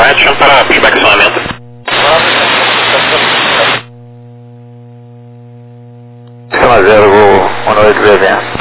Juliette, chama para pushback acionamento. Chama 0, vou 18 BVM.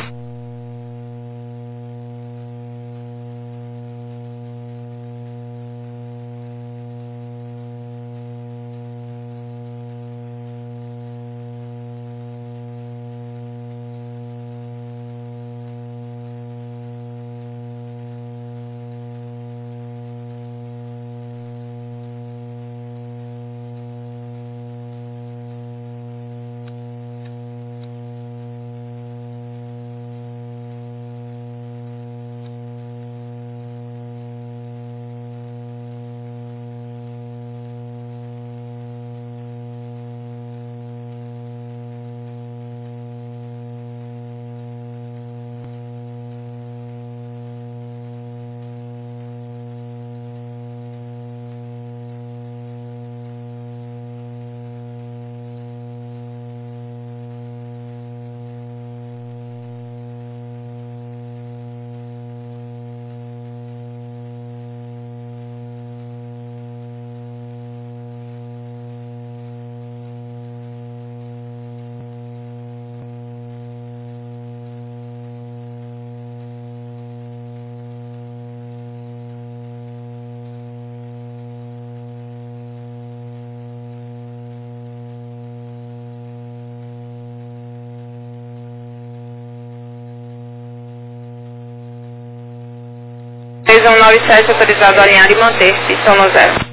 Previsão 97, autorizado a alinhar e manter, pistão no 0.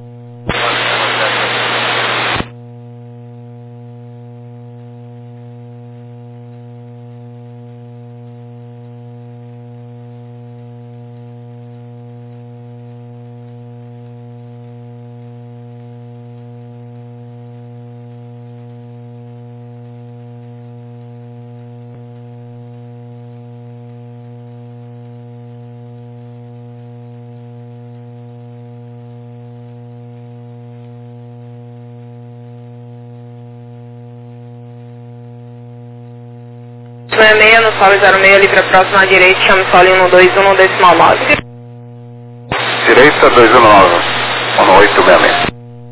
meia no solo 06, livre próximo à direita, chame solo 121, decimal 9. Direita 219, 1866.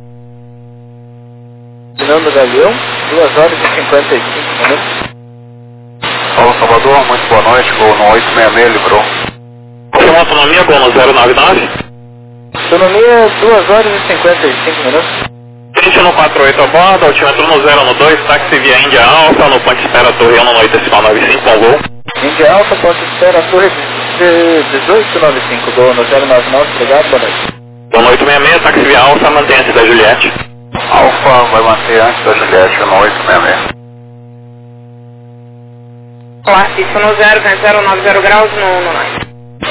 Fernando Galeão, 2 horas e 55 minutos. Paulo Salvador, muito boa noite, gol no 866, livrou. Confirma autonomia, gol no 099. Autonomia 2 horas e 55 minutos. 2148 a bordo, altímetro no 012, táxi via Índia Alfa, no ponto de espera Torre 1 no 895, com gol. Índia Alfa, ponto de espera Torre 1895, gol no 099, obrigado, boa noite. Gol no 866, táxi via Alfa, mantenha-se da Juliette. Alfa vai manter antes da Juliette no 866. Olá, pista no 0, vem 090 graus no 19.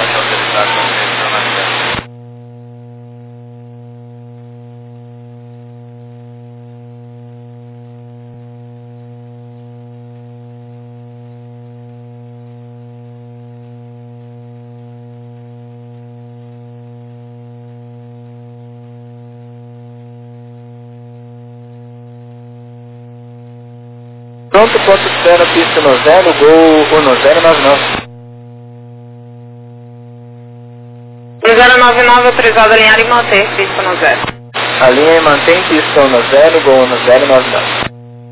Pronto, ponto de espera, pista no 0, gol no 099. No 099, autorizado a alinhar e manter, pista no 0. Alinha e mantém pistão no 0, gol no 099.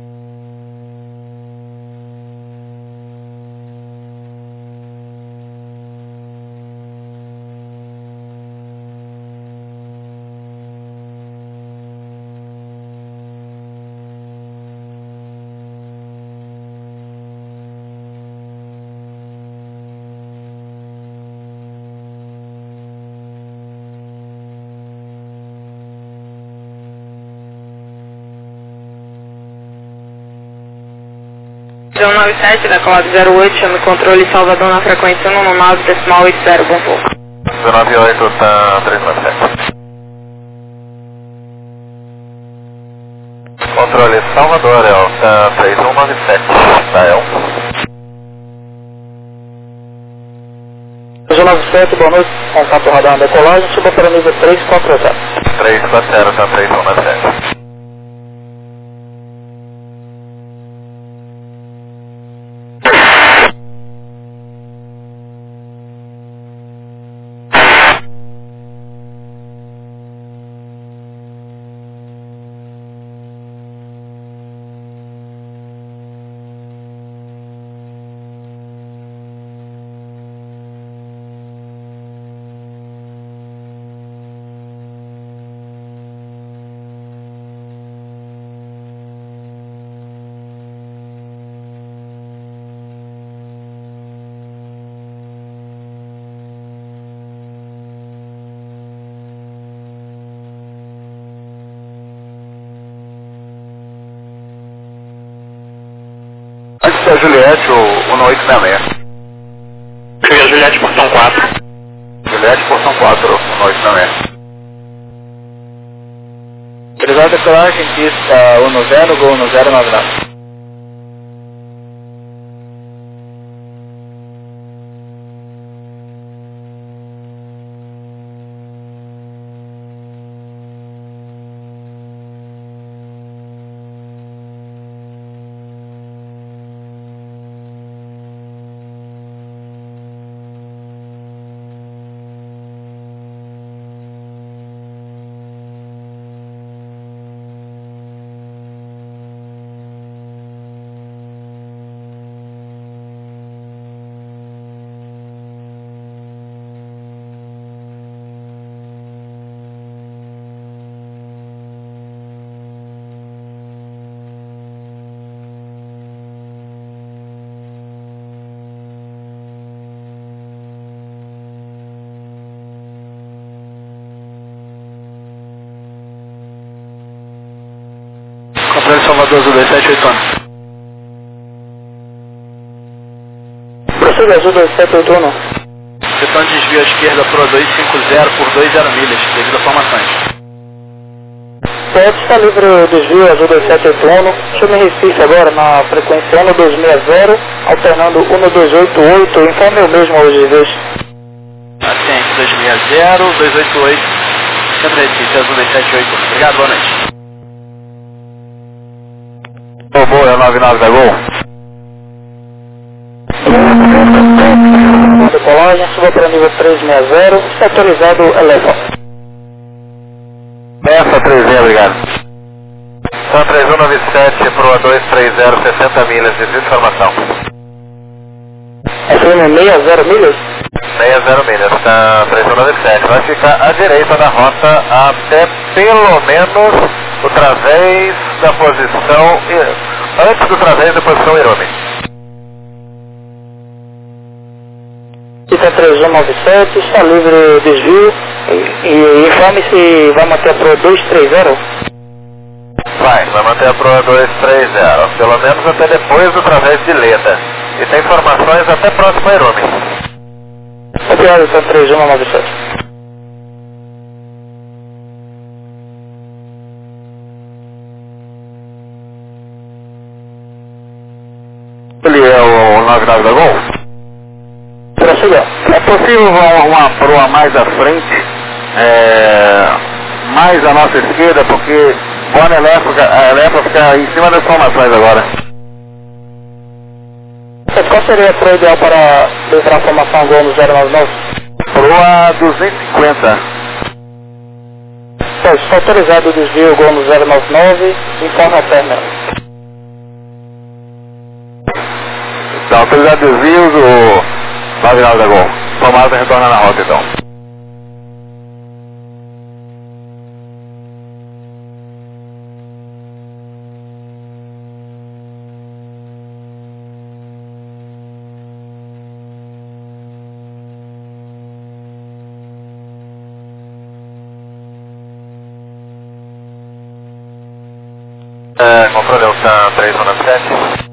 Previsão 97, decolado 08, chame controle Salvador na frequência 119, decimal 80, bom pouco. 198 tá 397. Controle Salvador, tá 3197, tá El. 397, boa noite, contato radar na decolagem, suba para nível 340. 340 tá 3197. Via Juliette, o 1866. Via Juliette, portão 4. Juliette, portão 4, o 1866. Obrigado, decolagem, pista 10, Gol 1099. Controle Salvador Azul 2781. Prossiga Azul 2781. Seção de desvio à esquerda Pro 250 por 20 milhas, devido a formações. Pode estar livre o desvio Azul 2781. Chame Recife agora na frequência 1260, alternando 1288. Informe o mesmo aos desvios. Ascente 260, 288, Centro Recife, Azul 2781. Obrigado, boa noite. Boa, é o 99 da Gol. Decolagem, suba para nível 360, está autorizado eleva. Essa 30, obrigado. São 3197 para 230, 60 milhas de informação. FM 60 milhas? 60 milhas, está 3197. Vai ficar à direita da rota até pelo menos o través da posição, antes do través da posição Irome. Pista 3197, está livre o desvio e informe se vai manter a Pro 230. Vai manter a Pro 230, pelo menos até depois do través de Leda. E tem informações até próximo a Irome. Obrigado, está 3197. Ele é o 99 da Gol? Prossiga. É possível uma proa mais à frente, mais à nossa esquerda, porque Bona Elétrica fica em cima das formações agora. Qual seria a proa ideal para livrar a formação Gol no 099? Proa 250. Está autorizado o desvio Gol no 099, informe a término. Está autorizado desvios, o 99 da Gol. Tomada retorna na rota então. Controle Elsan 3197.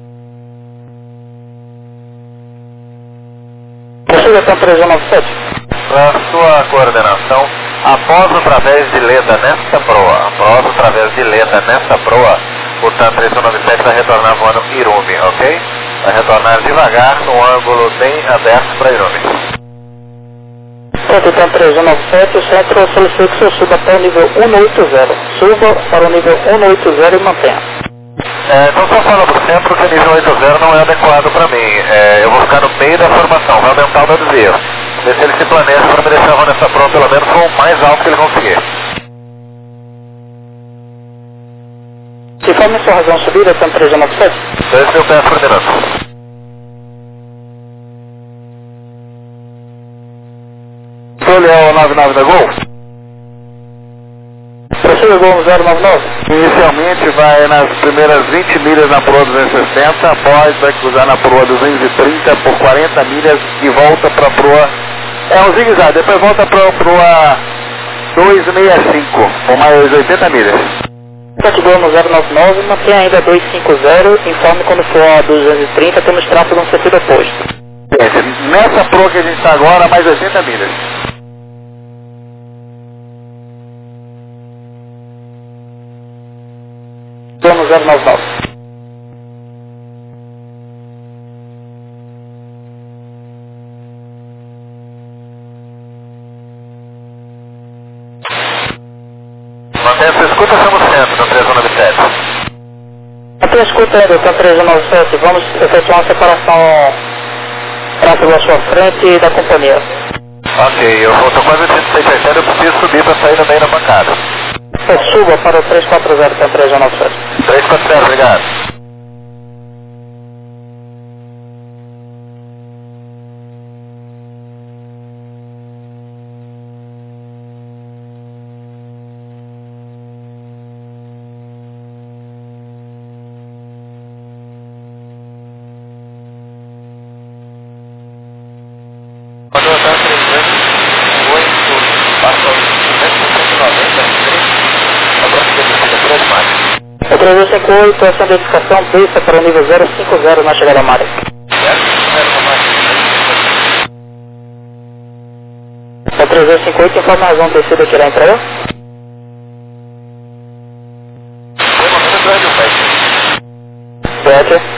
Prossiga então 3197. Para sua coordenação, após o través de Leda nesta proa, o TAM 3197 vai retornar voando Irumi, ok? Vai retornar devagar num ângulo bem aberto para Irumi. Pronto, então 3197, o centro solicita que o senhor suba até o nível 180. Suba para o nível 180 e mantenha. Então só fala pro centro que o nível 80 não é adequado para mim. Eu vou ficar no meio da formação, vai aumentar o meu desvio. Ver se ele se planeja para me deixar nessa proa pelo menos com o mais alto que ele conseguir. Se for a sua razão subida, então 3197? 2.000 pés por minuto. Ele é o 99 da Gol? Prossiga Gol no 099? Inicialmente vai nas primeiras 20 milhas na proa 260, após vai cruzar na proa 230 por 40 milhas e volta para a proa, um zigue-zague, depois volta para a proa 265 por mais 80 milhas. Categoria 099, mantém ainda 250, informe quando for a 230, temos tráfego no sentido oposto. Nessa Pro que a gente está agora, mais 80 milhas. Dono 099. Mantém essa escuta, estamos centro, no 397. Até a escuta aí, doutor 397, vamos efetuar uma separação tráfego à sua frente e da companhia. Ok, eu estou quase 160, eu preciso subir para sair no meio da bancada. Suba para o 340, doutor 397. 340, obrigado. Quando eu estava 308, passou 290, agora que eu por as máquinas. O 358, essa identificação desça para o nível 050 na chegada à Mari. O 358, informe a razão descida que irá entregar. Certo.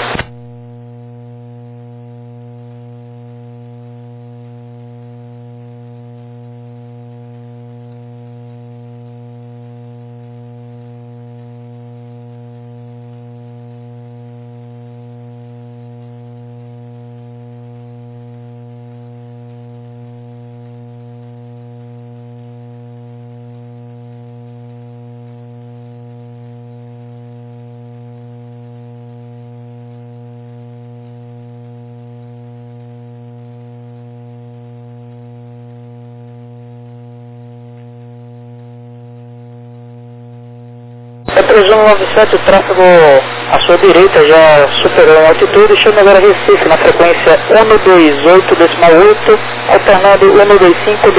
É 3197, o tráfego à sua direita já superou em altitude, chama agora Recife na frequência 128,8, alternando 125,1.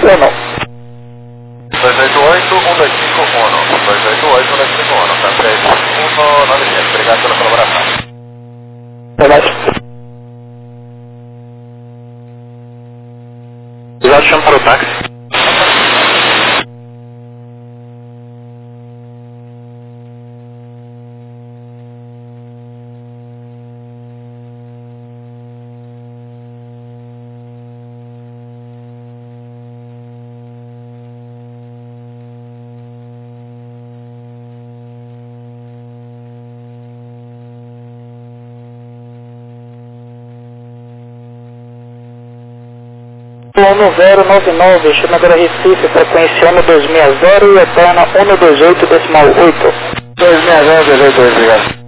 288, 1251, 288, 1251, tá 3197, obrigado pela colaboração. Verdade. Já chama para o táxi. O 1099, chama agora Recife, frequência 1260 e eterna 128,8. 260, obrigado.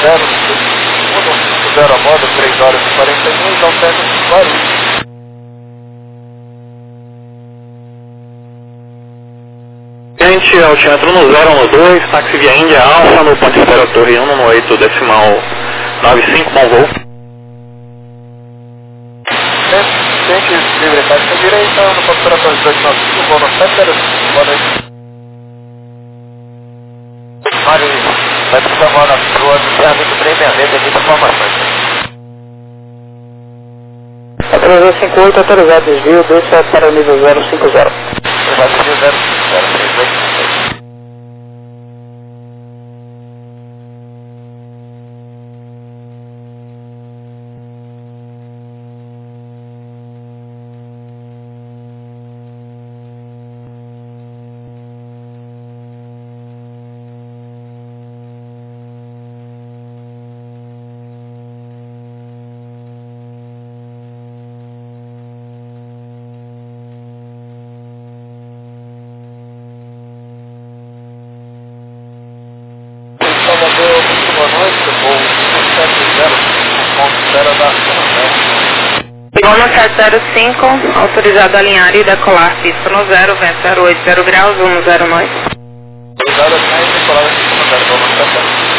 150 a modo, 3 horas e 41, então temos Guarulhos. Gente, altímetro no 012, táxi via Índia Alfa, no ponte espera Torre 1, no 8 decimal 95, bom voo. Tente livre táxi à direita, no ponto espera Torre 295, voo no 705, boa noite. Mari, vai precisar voar na rua do Serra 2366, evita informações. A 358 autorizado desvio, desça para o nível 050. Autorizado desvio 050, boa noite, voo 170, ponto espera da Voo no 705, autorizado a alinhar e decolar pista no 0, vento 080 graus, 10 noite. Autorizado a alinhar e decolar pista no 0, voo no 705.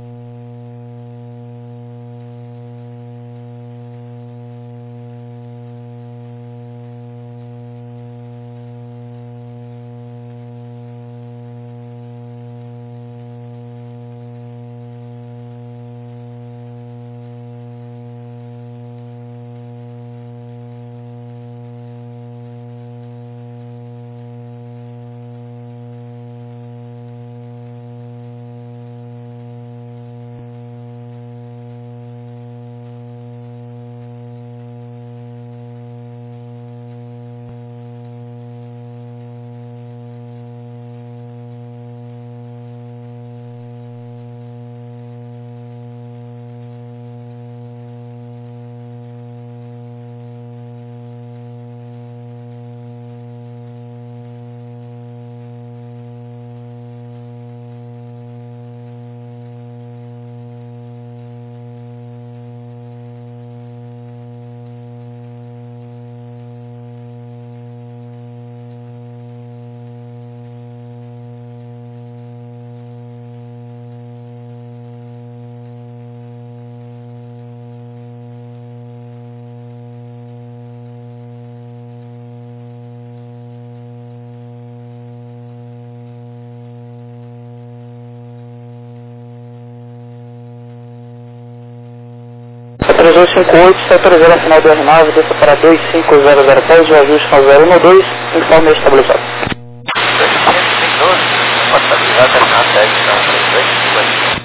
A 358 está autorizado a final do R9, desça para 25000 pés, o ajuste ao 012, informe estabelecido. 2512, pode estabilizar, terminar a tag, então, 3250.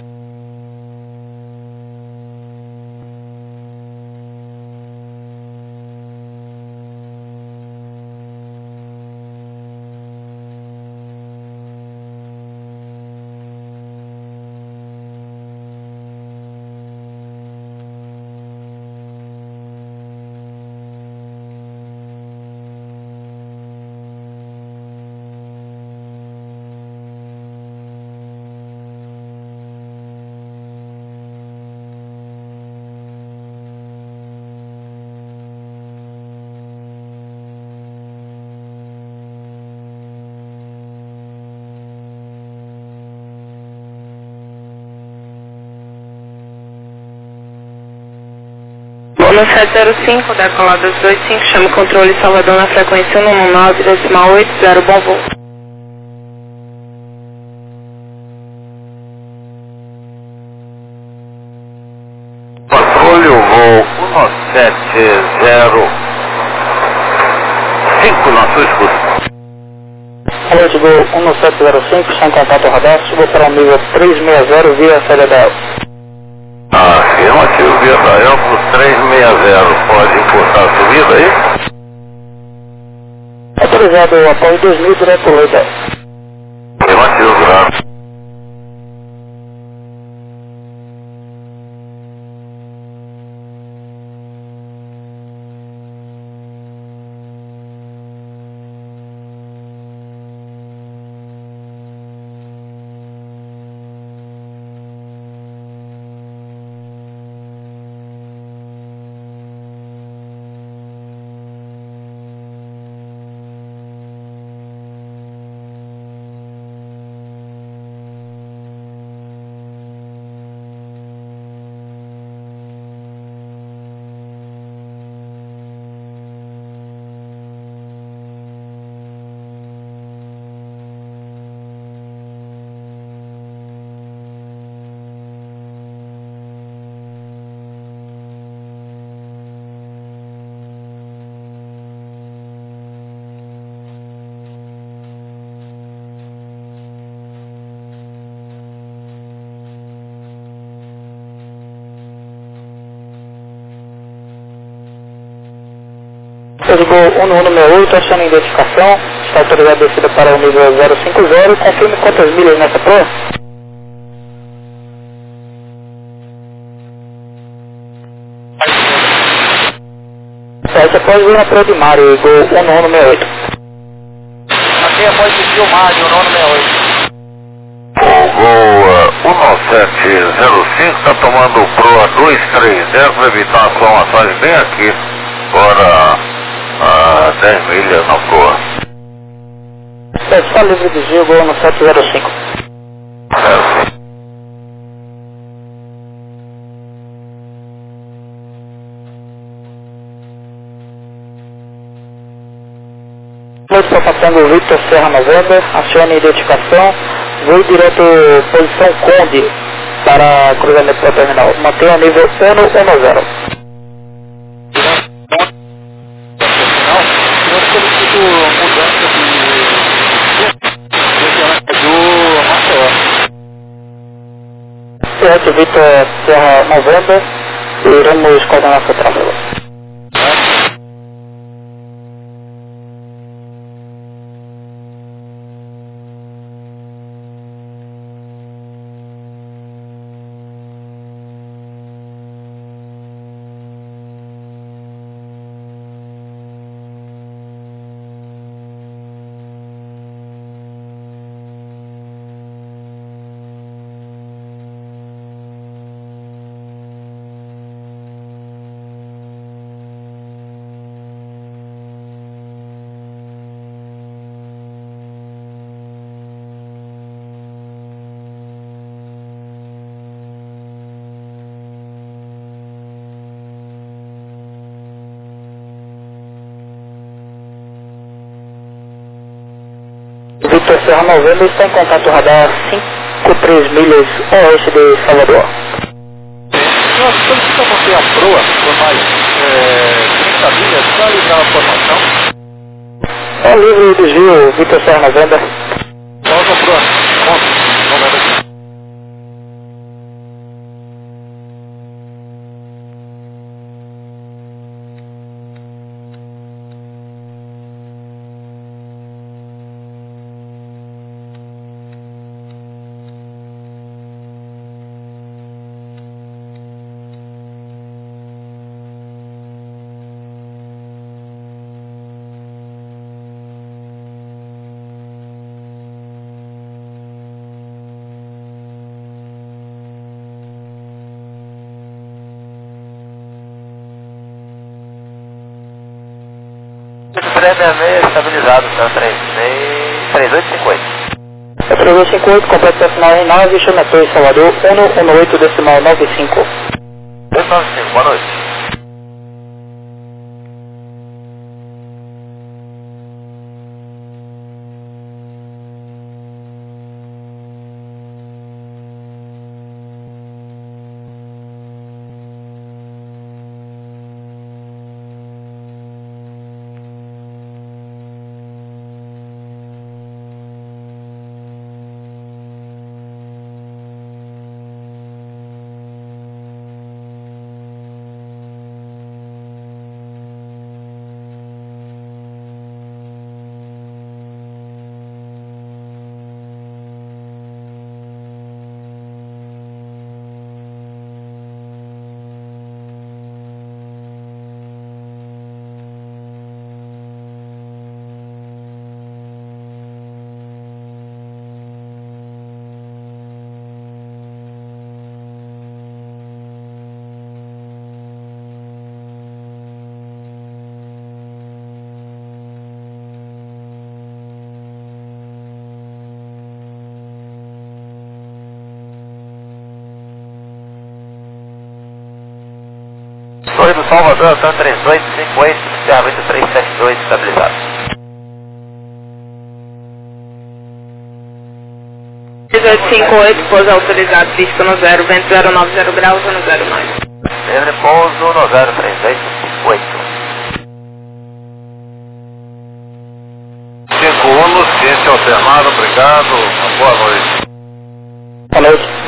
Voo no 705, decolada 225, chama o controle Salvador na frequência 119, decimal 80, bom voo. Controle, o voo 1705 na sua escuta. Alô, voo 1705, sem contato radar, suba para o nível 360 via FedEx. Afirmativo, via Israel por 360. Pode encurtar a subida aí? Autorizado após 2000 direto Leite. Afirmativo, graças. Ligou 1168, aciona a identificação, está autorizado a descida para o nível 050, confirme quantas milhas nessa proa? Você pode vir na proa de Mário, ligou 1168. Aqui após o Mário, 1168. O Gol 1705 está tomando proa 230 para evitar as formações bem aqui, fora 10 milhas na proa. Está livre de giro, Gol 1705. Está passando o Victor Serra November, acione a identificação, voo direto posição Conde para cruzamento para o terminal. Mantenha o nível 110. Certo, Victor Serra November, iremos coordenar seu tráfego. Victor Serra November está em contato radar 53 milhas oeste de Salvador. Nós solicitamos manter a proa por mais 30 milhas para ligar a formação. É livre de desvio, Victor Serra November. Volta a proa. Vamos ver. Previamente estabilizado, tá? 3850. É 3858, completo decimal em 9, chama Torre Salvador, 118 decimal 95. 295, boa noite. Torre do Salvador, Altan 3858, Serra 8372, estabilizado. 1858, pouso autorizado, pista no 0, vento 090 graus, no 09. Livre pouso no 03858. 5 Uno, ciência alternada, obrigado, uma boa noite. Boa noite.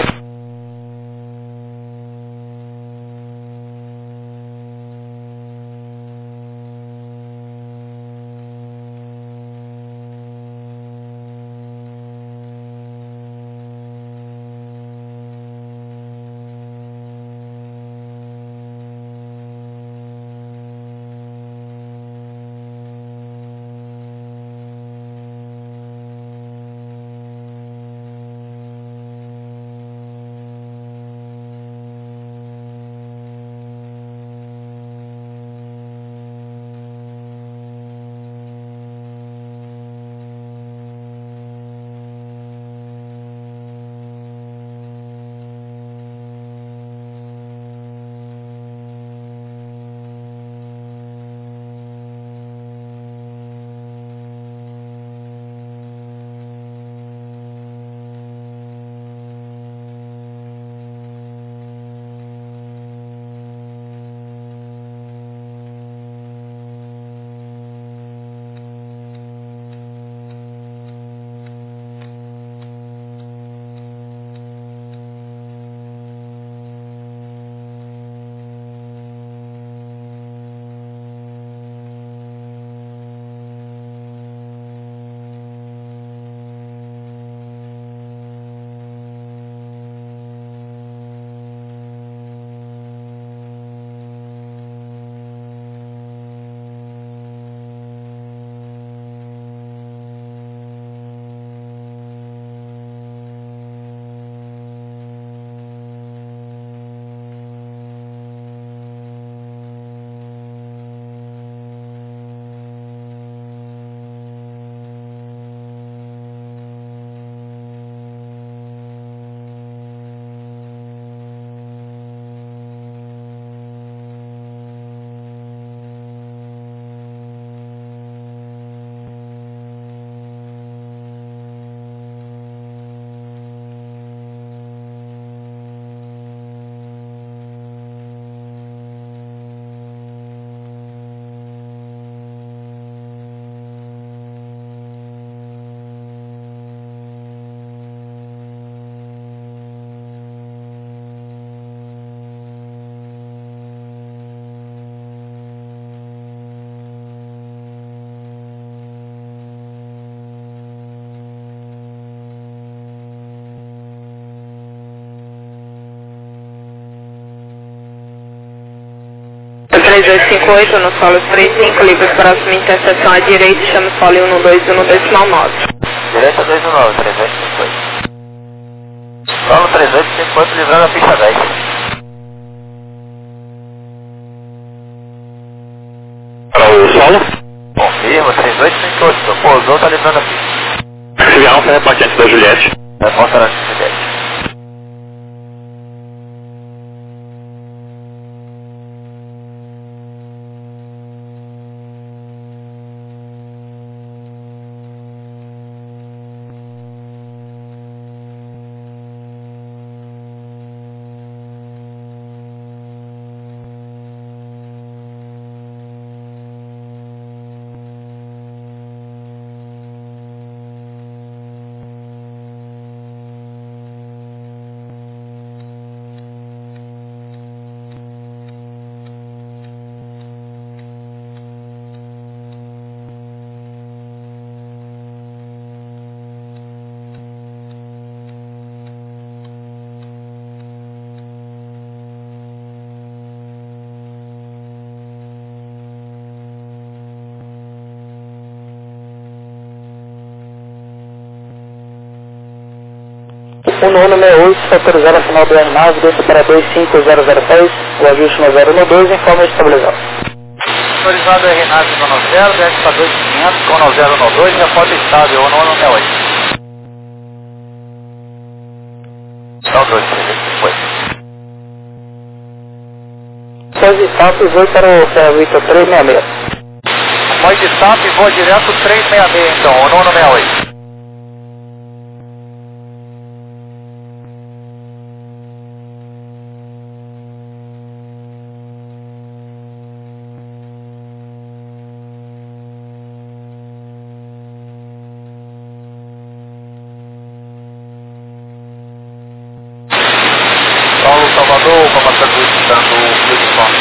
3858 no solo 35, livre próxima interseção à direita, chama o solo 121 decimal 9. Direita 219, 3858. Solo 3858 livrando a pista 10. Para o solo. Confirma, 3858, pousou, tá livrando a pista. Taxi Alfa, reporte antes da Juliette. Reporta na Juliette. O nono 68, está autorizado a final do R9, desce para 25006, o ajuste no 012, informa estabilizado. Autorizado R9 no 0, desce para 2500 com 012, reporta estável, o nono 68. Então 2, foi. Depois de status, vou para o Victor 366. Após de SAP, vou direto 366 então, o nono 68. Paulo Salvador, comandante solicitando o uniforme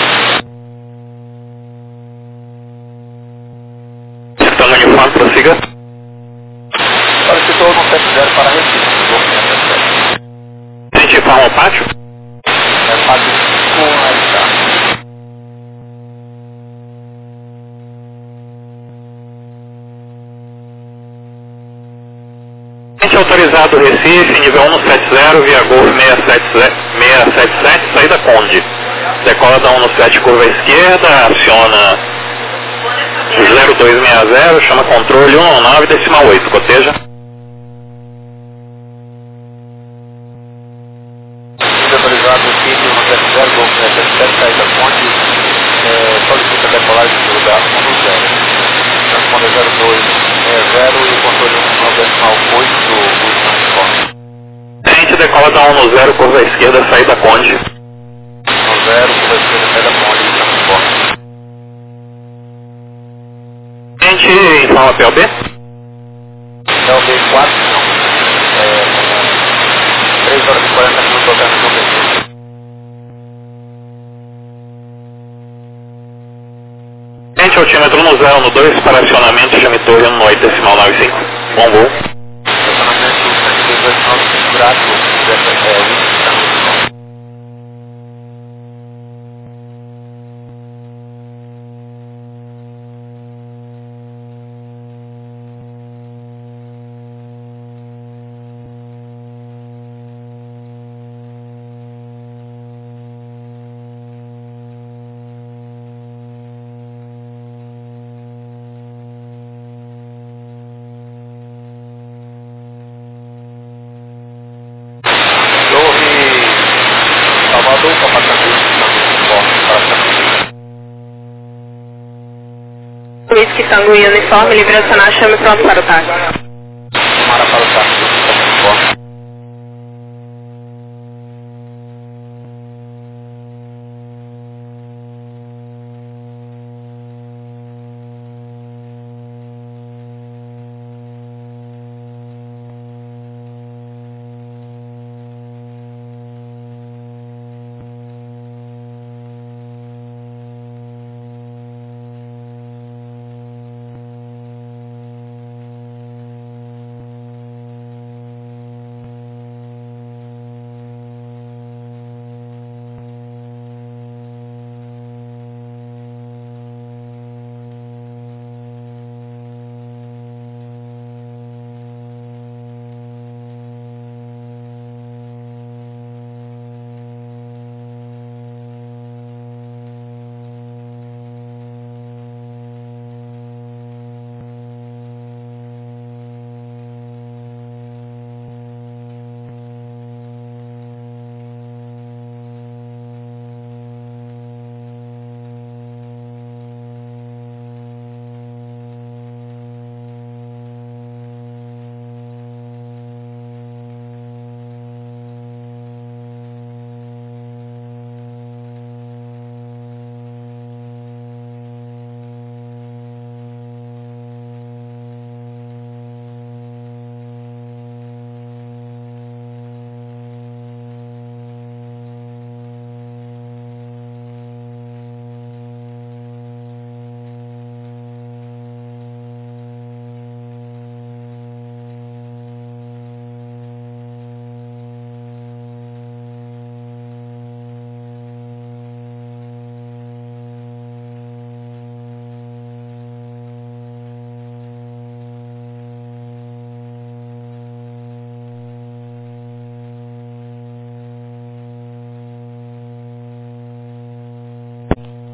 68. Está no uniforme, prossiga. Solicitou no 70 para Recife. A gente informa o pátio. É fácil com aí tá. Agente autorizado Recife, nível 170, via Golf 677, saída Conde. Decola da 17, curva esquerda, aciona 0260, chama controle 119, decimal 8, coteja. Autorizado Recife 170, Golf 677, saída Ponte, solicita decolagem do lugar 110. Transponder 0260 e controle 1,8 do uniforme. A gente decola da 110, curva esquerda, saída Conde. 10, curva esquerda, saída Ponte, transporte. A gente informa PLB. Então, B4, 3 horas e 40 minutos tocando no B. Gente, altímetro no 0, no 2, para acionamento, chame torre 1 decimal 95. Bom voo. Estacionamento 118 grato, Salvador, comandante Whisky Tango e uniforme, livre acionar, chame pronto para o táxi. Tomara para o táxi.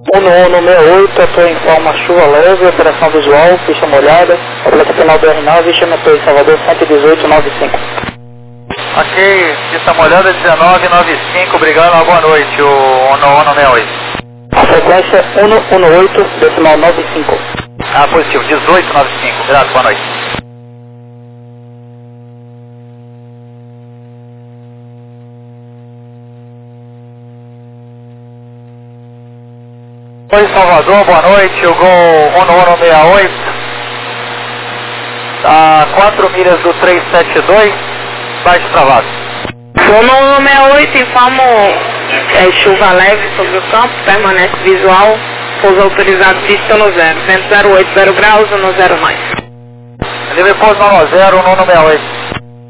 1168, estou em forma chuva leve, operação visual, pista molhada, completa final do R9, chamatou em Salvador 11895. Ok, pista molhada 1995, obrigado, uma boa noite, o 1168. A frequência 118, decimal 95. Ah, positivo, 1895, obrigado, boa noite. Oi, Salvador, boa noite, o Gol 1168, a 4 milhas do 372, baixo travado. 1168, informo chuva leve sobre o campo, permanece visual, pouso autorizado, pista no 0, vento 08, 0 graus, 109. Livre pouso 90, 1168.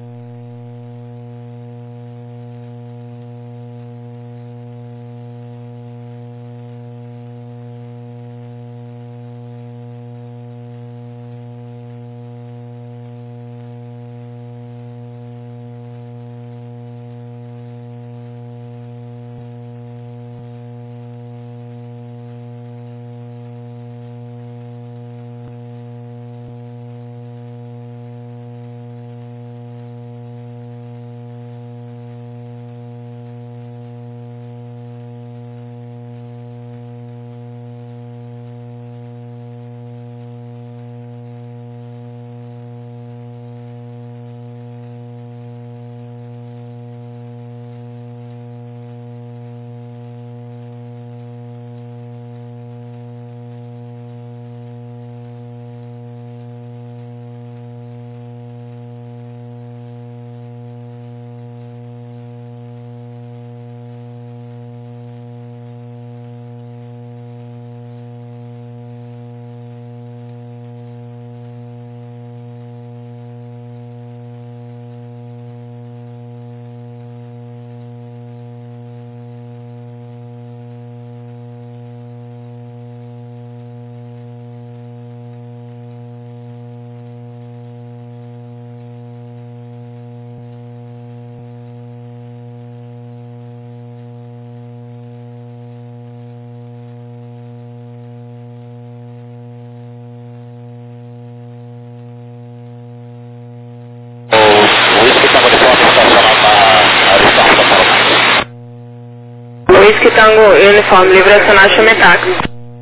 Whisky Tango Uniforme, livre acionar chame táxi.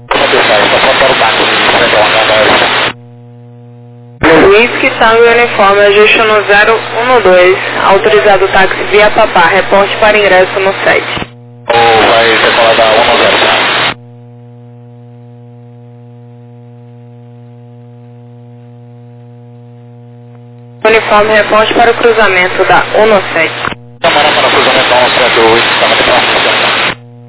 Whisky Tango Uniforme, ajuste no 012, autorizado táxi via Papá, reporte para ingresso no 7. Vai decolar da 107. Uniforme, reporte para o cruzamento da 107. Camarão para o cruzamento da 178, estava de próximo.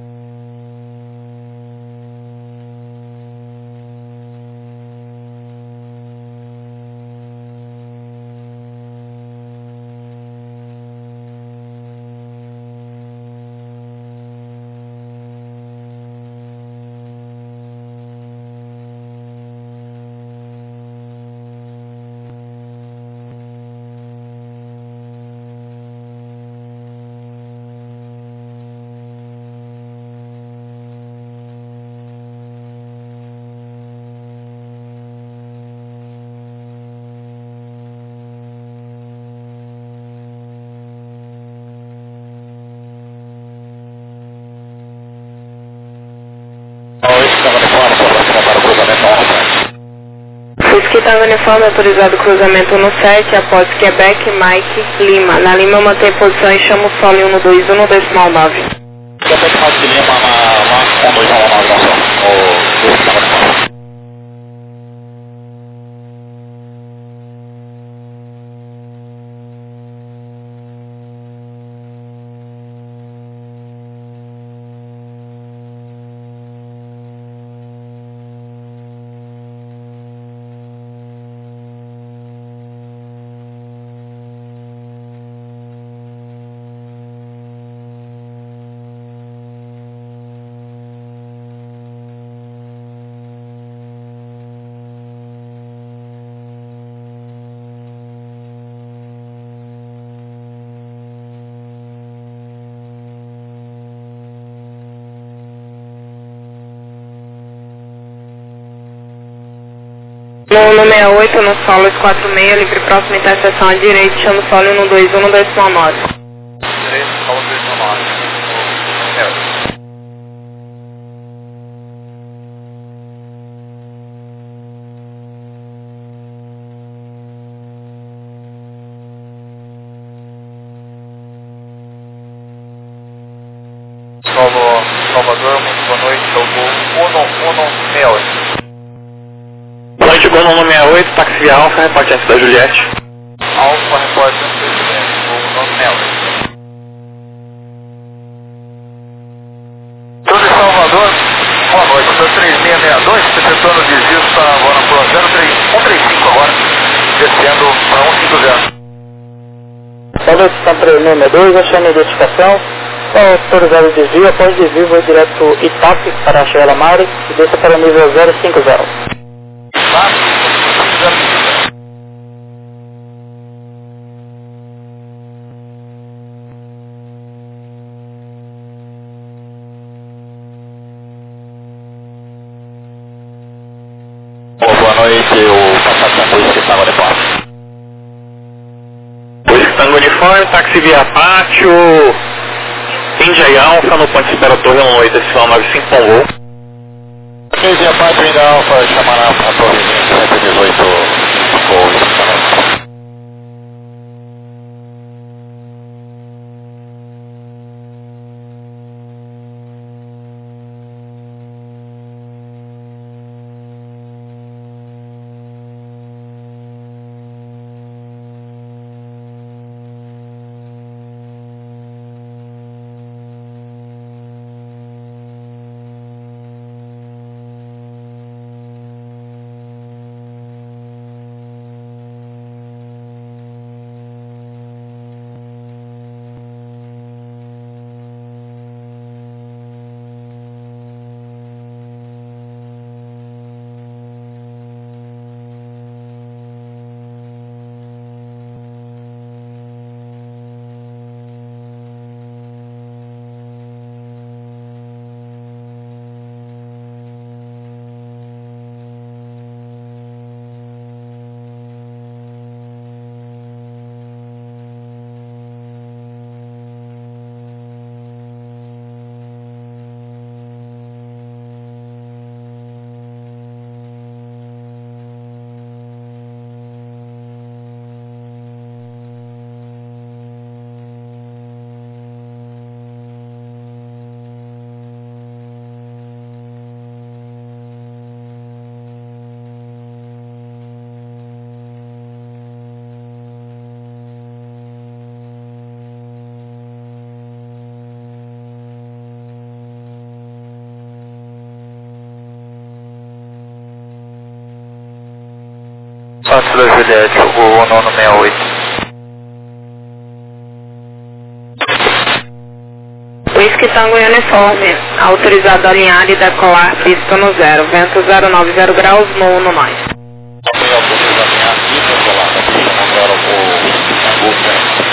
Whisky Tango Uniforme, autorizado cruzamento no 7, após Quebec, Mike, Lima. Na Lima mantém posição e chama o solo 121, decimal 9. Quebec, Mike, Lima, na 121, 108 no solo 46, livre próxima interseção à direita, chama o solo 121 no 19. Direito, solo 19. Solo Salvador, muito boa noite, é o voo 1168. Noite Gol 168, táxi via Alfa, repórter antes da Juliette. Alfa, repórter antes da Juliette, voo 1168. Tudo em Salvador, boa noite, sou 3662, receptor no desvio, está agora por 135 agora, descendo para 150. Boa noite, está 3662, achando a identificação. Autorizado o desvio, após desvio, vou direto Itape para a Cheia Mare e desça para o nível 050. Boa noite, o passagem Whisky Tango Uniforme. Whisky Tango Uniforme, táxi via Pátio, Índia e Alfa, no ponto de espera Torre 18, decisão 95 com voo. Índia Pátio, Índia Alfa, chamará a Torre 118 com o Antes da Juliette, o 968. Whisky Tango Uniforme, autorizado a alinhar e decolar, pista no 0, vento 090 graus, no 1 mais. Também autoriza a minha e decolar, pista no 0 com o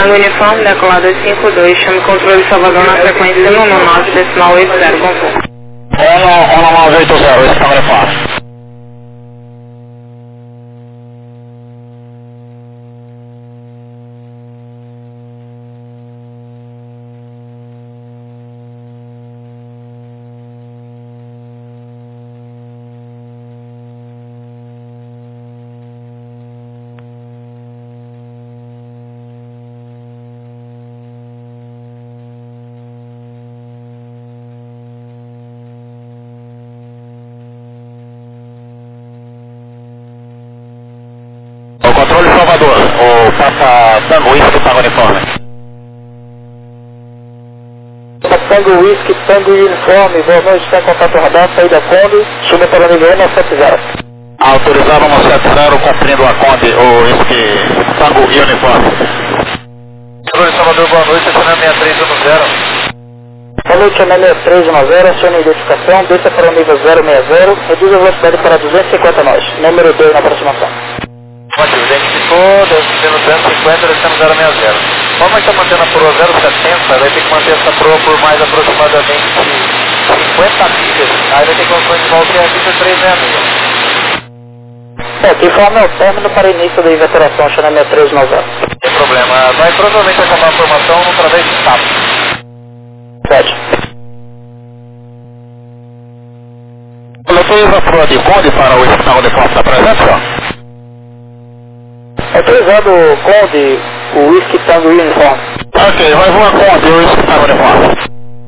Tango Uniforme, decolar 252, chame controle Salvador na frequência 119.80, bom voo. 11980, esse Tango Uniforme. Controle Salvador, o Papa Tango Whisky Tango Uniforme. Tango Whisky Tango Uniforme, boa noite, está em contato radar, saída Conde, suba para o nível 170. Autorizado 170, cumprindo a Conde, o Whisky Tango Uniforme. Controle Salvador, boa noite, acionando 6310. Boa noite, 6310, acione a identificação, desça para o nível 060, reduz a velocidade para 250 nós, número 2 na aproximação. Ótimo, identificou, descendo 250, descendo 060. Como nós estamos mantendo a proa 070, vai ter que manter essa proa por mais aproximadamente 50 milhas, aí vai ter condições de volta a 2366. Aqui informa o término para início da inveteração, chama 6390. Sem problema, vai provavelmente acabar a formação através de status. Pode. Autoriza a proa de Conde para o sinal de força da presença? Autorizado Conde, o Whisky Tango Uniforme. Ok, vai voar Conde, o Whisky Tango Uniforme.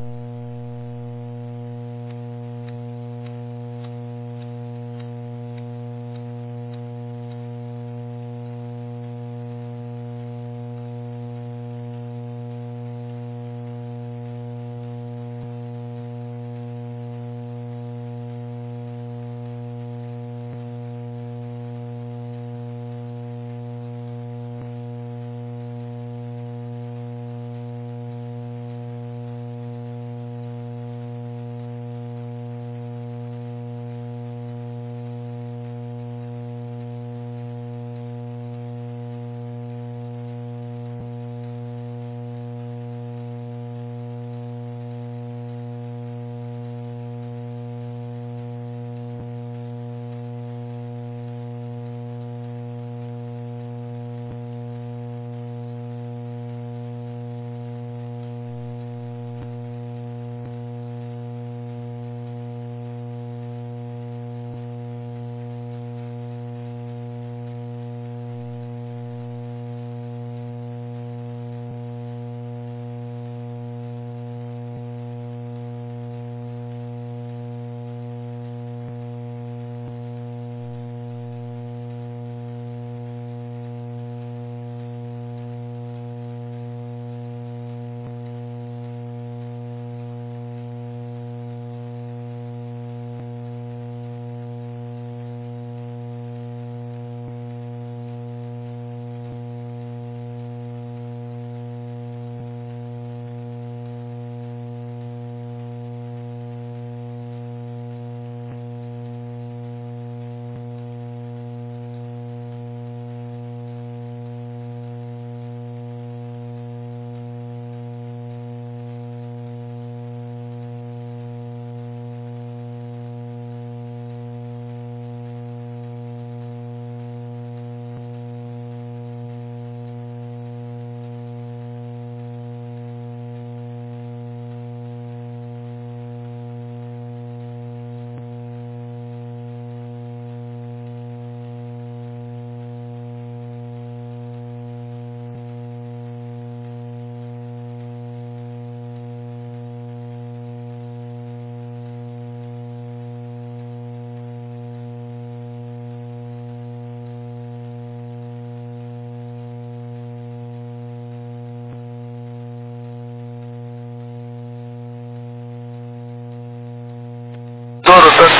Toro, TAN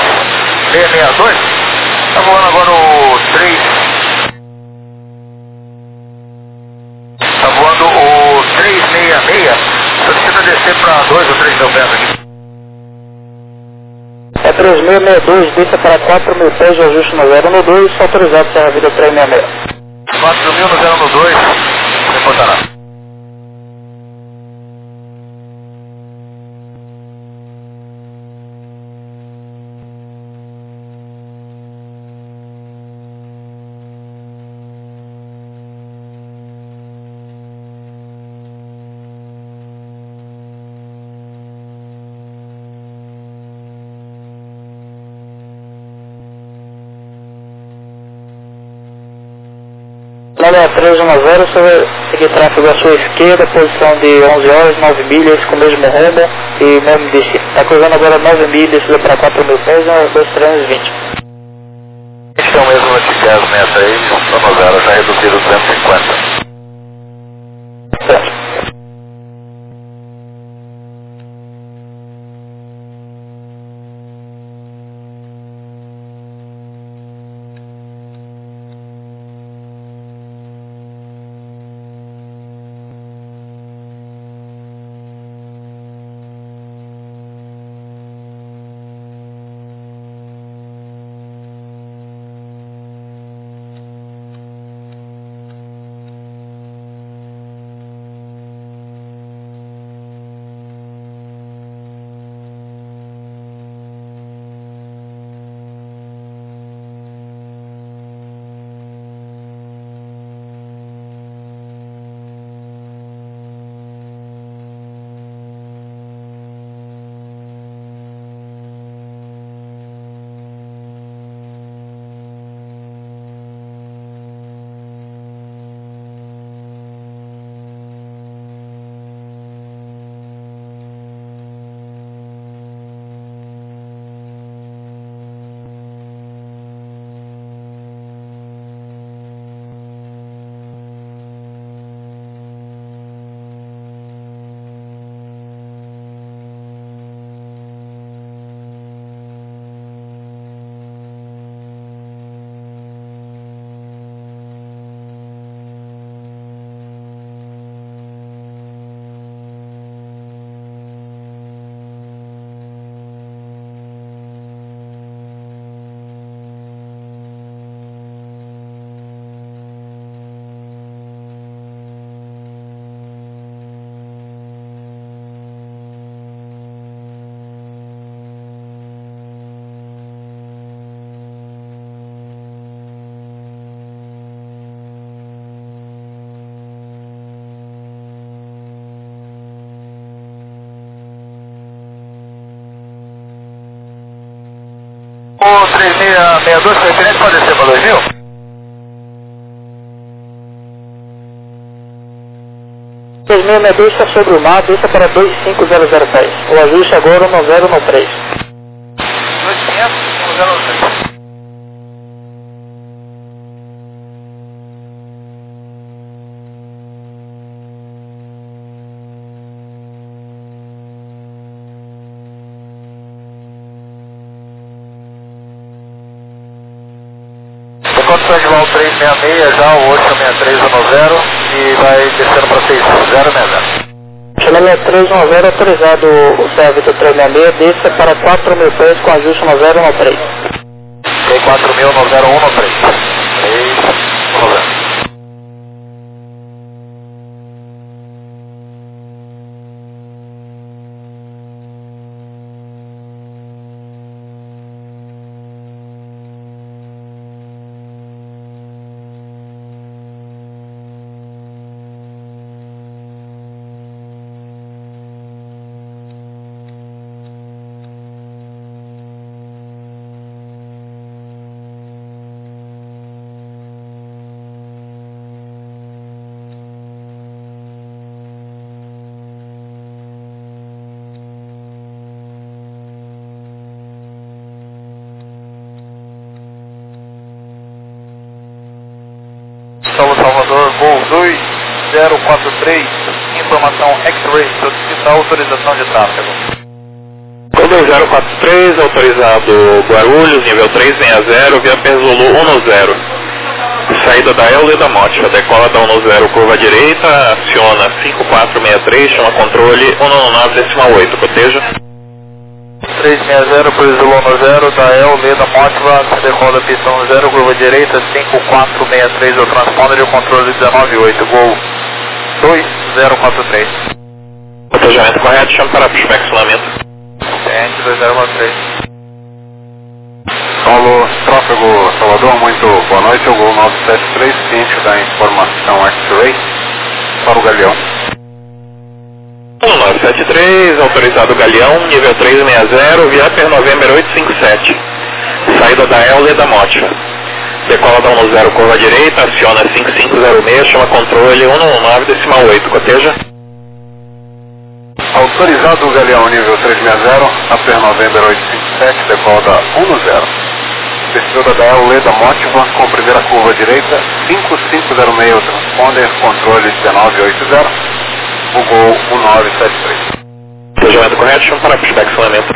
3662. Tá voando agora o 3. Tá voando o 366. Você precisa descer para 2 ou 3 mil pés aqui. É 3662, desça para 4 mil pés de ajuste no 012, autorizado para a vida 366. 4 mil no 012. Ponta Lada 310, você vai seguir tráfego à sua esquerda, posição de 11 horas, 9 milhas, com o mesmo rumo e mesmo destino. Está cruzando agora 9 milhas, descida para 4.000 pés, 2320. Este é o mesmo noticiário 63, sono 0, já reduzido 250. Certo. O 3662 referente pode descer para 2000? O 3662 está sobre o mar, desça para 25000 pés. O ajuste agora no 013. 2500, 013. Condição de voo 366, já o 86310 e vai descendo para 6060. Channel 310 autorizado o serviço 366, desça para 4.000 pés com ajuste no 013. Ok, 4000 no 013. 390. Salvador, voo 2043, informação X-Ray, solicita autorização de tráfego. Voo 2043, autorizado Guarulhos, nível 360, via Perzolu 10. Saída da El da Mocha, decola da 10, curva direita, aciona 5463, chama controle 119.8, proteja. 360, Perzolu 10, da El da Mocha, decola pistão 0, curva direita, 5463, o transponder e o controle 198, gol. 2043. Cotejamento correto, chama para pushback sulamente. TN 2043. Paulo, tráfego Salvador, muito boa noite, o Gol 973, ciente da informação X-Ray para o Galeão. 973, autorizado Galeão, nível 360, Viaper November 857. Saída da Euler da Mocha. Decola da 10, curva direita, aciona 5506, chama controle 119,8, coteja. Autorizado o Galeão nível 360, Aper November 857, decola da 10. Descida da Euler da Motiva, com primeira curva direita, 5506, transponder, controle 1980, o Gol 1973. Cotejamento correto, chama para pushback sulamente.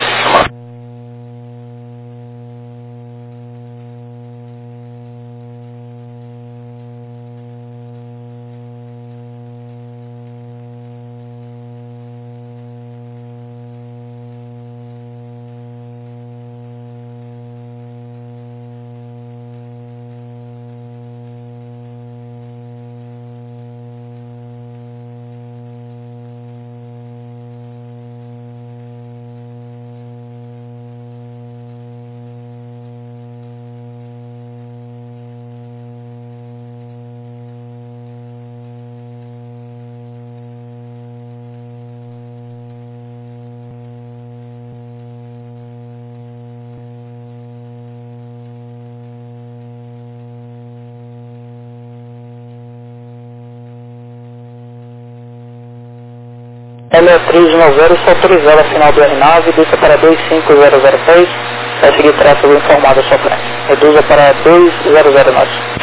LE390 está autorizada final do R9, desça para 25006, vai seguir tráfego informado à sua frente. Reduza para 2009.